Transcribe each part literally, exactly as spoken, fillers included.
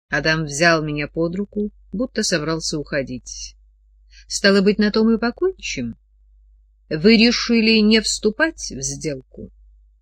Адам взял меня под руку, будто собрался уходить. Стало быть, на том и покончим. Вы решили не вступать в сделку?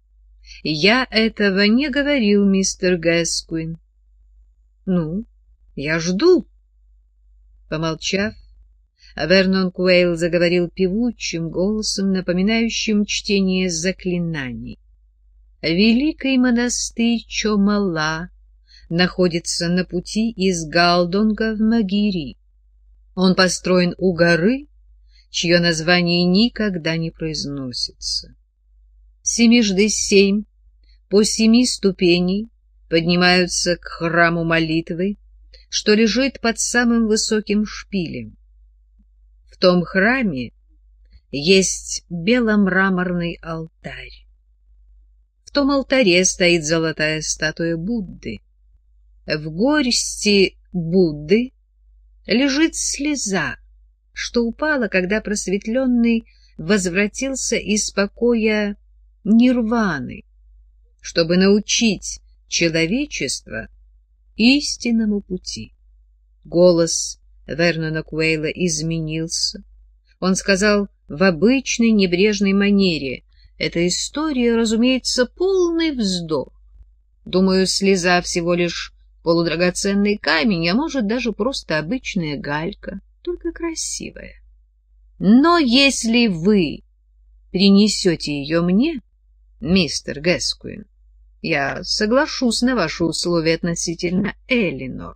Я этого не говорил, мистер Гэскуин. Ну, я жду. Помолчав, Вернон Куэйл заговорил певучим голосом, напоминающим чтение заклинаний. Великий монастырь Чомала находится на пути из Галдонга в Магири. Он построен у горы, чье название никогда не произносится. Семижды семь по семи ступеней поднимаются к храму молитвы, что лежит под самым высоким шпилем. В том храме есть беломраморный алтарь. В том алтаре стоит золотая статуя Будды. В горсти Будды лежит слеза, что упала, когда просветленный возвратился из покоя нирваны, чтобы научить человечество истинному пути. Голос Вернона Куэйла изменился. Он сказал в обычной небрежной манере: «Эта история, разумеется, полный вздор. Думаю, слеза всего лишь полудрагоценный камень, а может, даже просто обычная галька, только красивая. Но если вы принесете ее мне, мистер Гэскуин, я соглашусь на ваши условия относительно Элинор».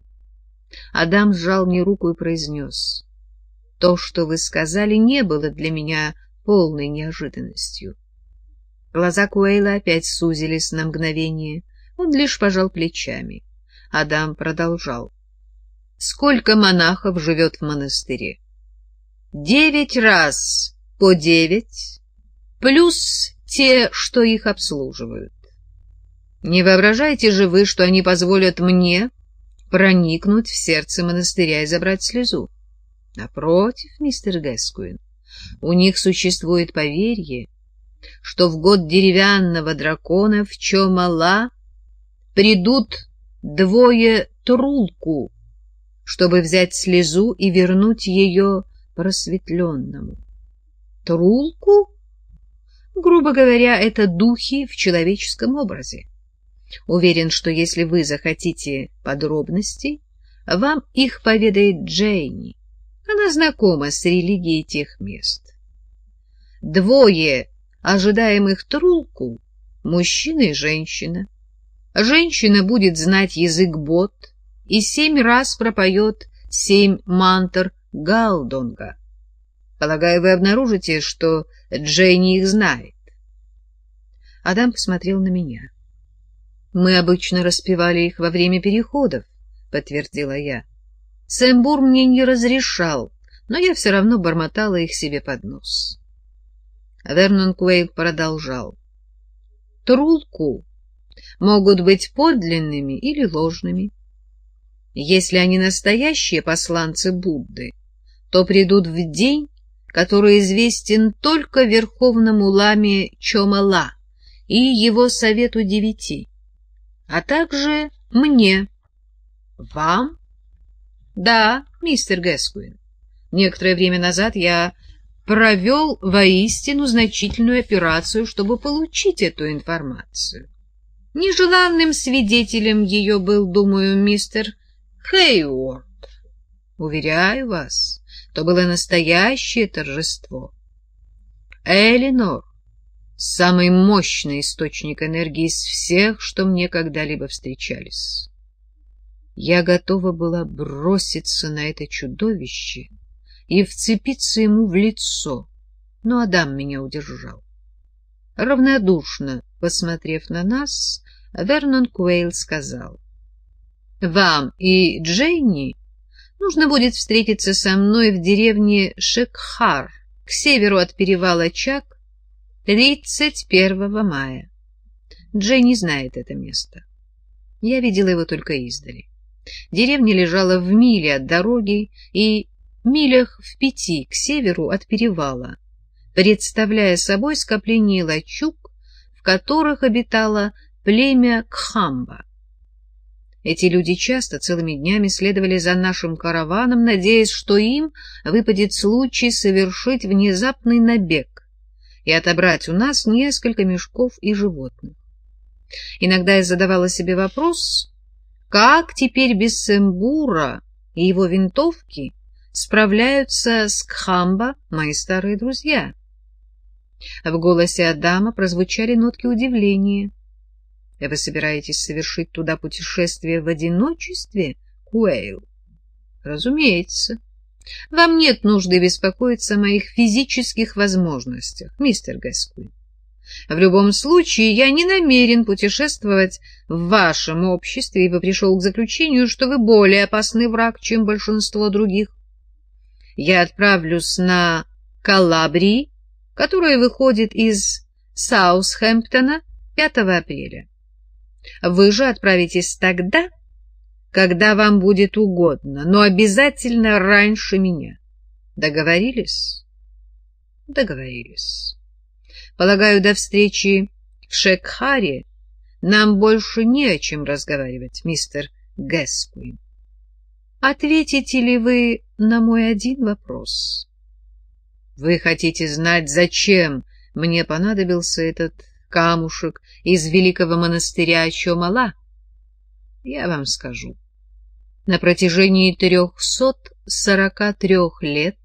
Адам сжал мне руку и произнес: «То, что вы сказали, не было для меня полной неожиданностью». Глаза Куэйла опять сузились на мгновение. Он лишь пожал плечами. Адам продолжал: «Сколько монахов живет в монастыре?» «Девять раз по девять, плюс те, что их обслуживают. Не воображаете же вы, что они позволят мне проникнуть в сердце монастыря и забрать слезу? Напротив, мистер Гэскуин, у них существует поверье, что в год деревянного дракона в Чомала придут двое Трулку, чтобы взять слезу и вернуть ее просветленному. Трулку? Грубо говоря, это духи в человеческом образе. Уверен, что если вы захотите подробностей, вам их поведает Джейни. Она знакома с религией тех мест. Двое ожидаемых Трулку — мужчина и женщина. Женщина будет знать язык бот и семь раз пропоет семь мантр Галдонга. Полагаю, вы обнаружите, что Джейни их знает. Адам посмотрел на меня. Мы обычно распевали их во время переходов, подтвердила я. Сэмбур мне не разрешал, но я все равно бормотала их себе под нос. Вернон Куэйл продолжал: Трулку могут быть подлинными или ложными. Если они настоящие посланцы Будды, то придут в день, который известен только верховному ламе Чомала и его совету девяти, а также мне. Вам? Да, мистер Гэскуин. Некоторое время назад я провел воистину значительную операцию, чтобы получить эту информацию. Нежеланным свидетелем ее был, думаю, мистер Хейворд. Уверяю вас, то было настоящее торжество. Элинор — самый мощный источник энергии из всех, что мне когда-либо встречались. Я готова была броситься на это чудовище и вцепиться ему в лицо, но Адам меня удержал. Равнодушно посмотрев на нас, Вернон Куэйл сказал: «Вам и Джейни нужно будет встретиться со мной в деревне Шекхар, к северу от перевала Чак, тридцать первого мая. Джейни знает это место. Я видела его только издали. Деревня лежала в миле от дороги и милях в пяти к северу от перевала, представляя собой скопление лачуг, в которых обитало племя Кхамба. Эти люди часто целыми днями следовали за нашим караваном, надеясь, что им выпадет случай совершить внезапный набег и отобрать у нас несколько мешков и животных. Иногда я задавала себе вопрос, как теперь без Сембура и его винтовки справляются с Кхамба мои старые друзья. В голосе Адама прозвучали нотки удивления. — Вы собираетесь совершить туда путешествие в одиночестве, Куэйл? — Разумеется. Вам нет нужды беспокоиться о моих физических возможностях, мистер Гаскуин. В любом случае, я не намерен путешествовать в вашем обществе, ибо пришел к заключению, что вы более опасный враг, чем большинство других. Я отправлюсь на Калабрии, которая выходит из Саутгемптона пятого апреля. Вы же отправитесь тогда, когда вам будет угодно, но обязательно раньше меня. Договорились? Договорились. Полагаю, до встречи в Шекхаре нам больше не о чем разговаривать, мистер Гаскуин. Ответите ли вы на мой один вопрос? Вы хотите знать, зачем мне понадобился этот камушек из великого монастыря Чомала? Я вам скажу. На протяжении трехсот сорока трех лет,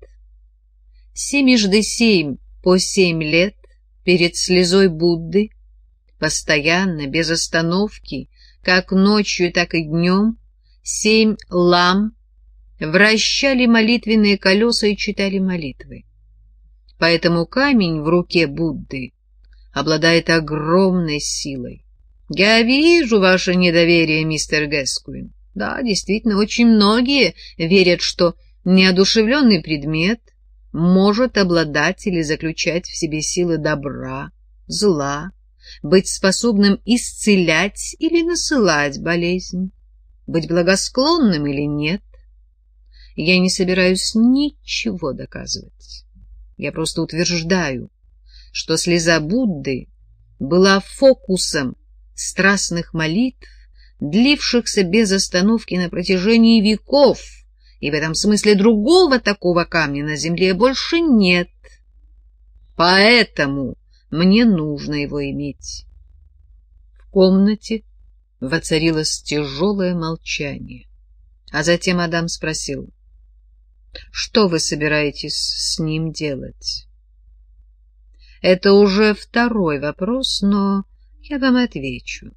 семежды семь по семь лет, перед слезой Будды, постоянно, без остановки, как ночью, так и днем, семь лам вращали молитвенные колеса и читали молитвы. Поэтому камень в руке Будды обладает огромной силой. Я вижу ваше недоверие, мистер Гаскуин. Да, действительно, очень многие верят, что неодушевленный предмет может обладать или заключать в себе силы добра, зла, быть способным исцелять или насылать болезнь, быть благосклонным или нет. Я не собираюсь ничего доказывать. Я просто утверждаю, что слеза Будды была фокусом страстных молитв, длившихся без остановки на протяжении веков, и в этом смысле другого такого камня на земле больше нет. Поэтому мне нужно его иметь. В комнате воцарилось тяжелое молчание, а затем Адам спросил: «Что вы собираетесь с ним делать?» Это уже второй вопрос, но я вам отвечу.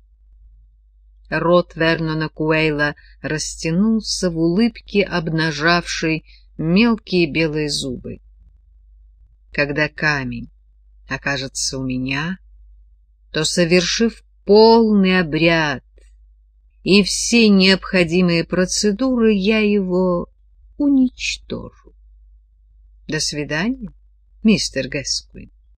Рот Вернона Куэйла растянулся в улыбке, обнажавшей мелкие белые зубы. Когда камень окажется у меня, то, совершив полный обряд и все необходимые процедуры, я его уничтожу. До свидания, мистер Гаскуин.